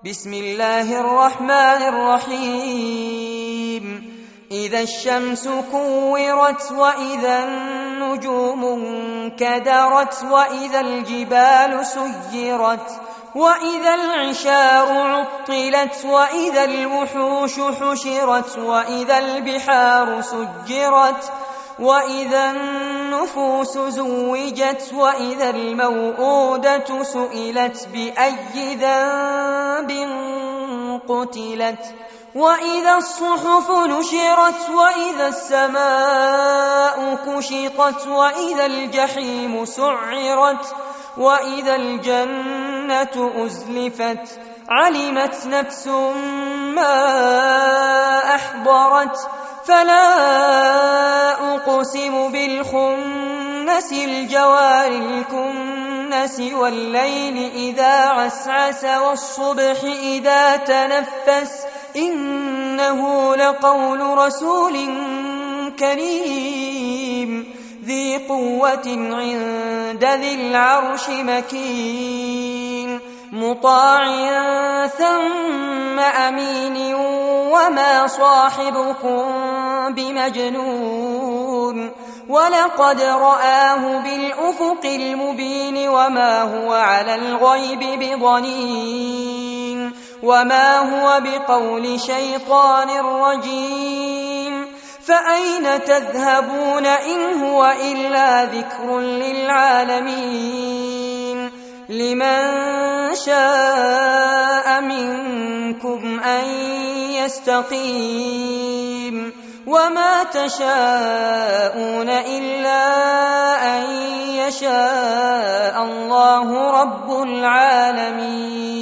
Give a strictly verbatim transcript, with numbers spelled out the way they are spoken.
بسم الله الرحمن الرحيم إذا الشمس كورت وإذا النجوم انكدرت وإذا الجبال سيرت وإذا العشار عطلت وإذا الوحوش حشرت وإذا البحار سجرت وإذا النفوس زوجت وإذا الموءودة سئلت بأي ذنب قتلت وإذا الصحف نشرت وإذا السماء كشطت وإذا الجحيم سعرت وإذا الجنة أزلفت علمت نفس ما أحضرت فلا أقسم بالخنس الجوار الكنس والليل إذا عسعس والصبح إذا تنفس إنه لقول رسول كريم ذي قوة عند ذي العرش مكين مطاع ثم أمين وما صاحبكم بمجنون ولقد رآه بالأفق المبين وما هو على الغيب بضنين وما هو بقول شيطان رجيم فأين تذهبون إن هو إلا ذكر للعالمين لمن شاء منكم أن يستقيم وما تشاءون إلا أن يشاء الله رب العالمين.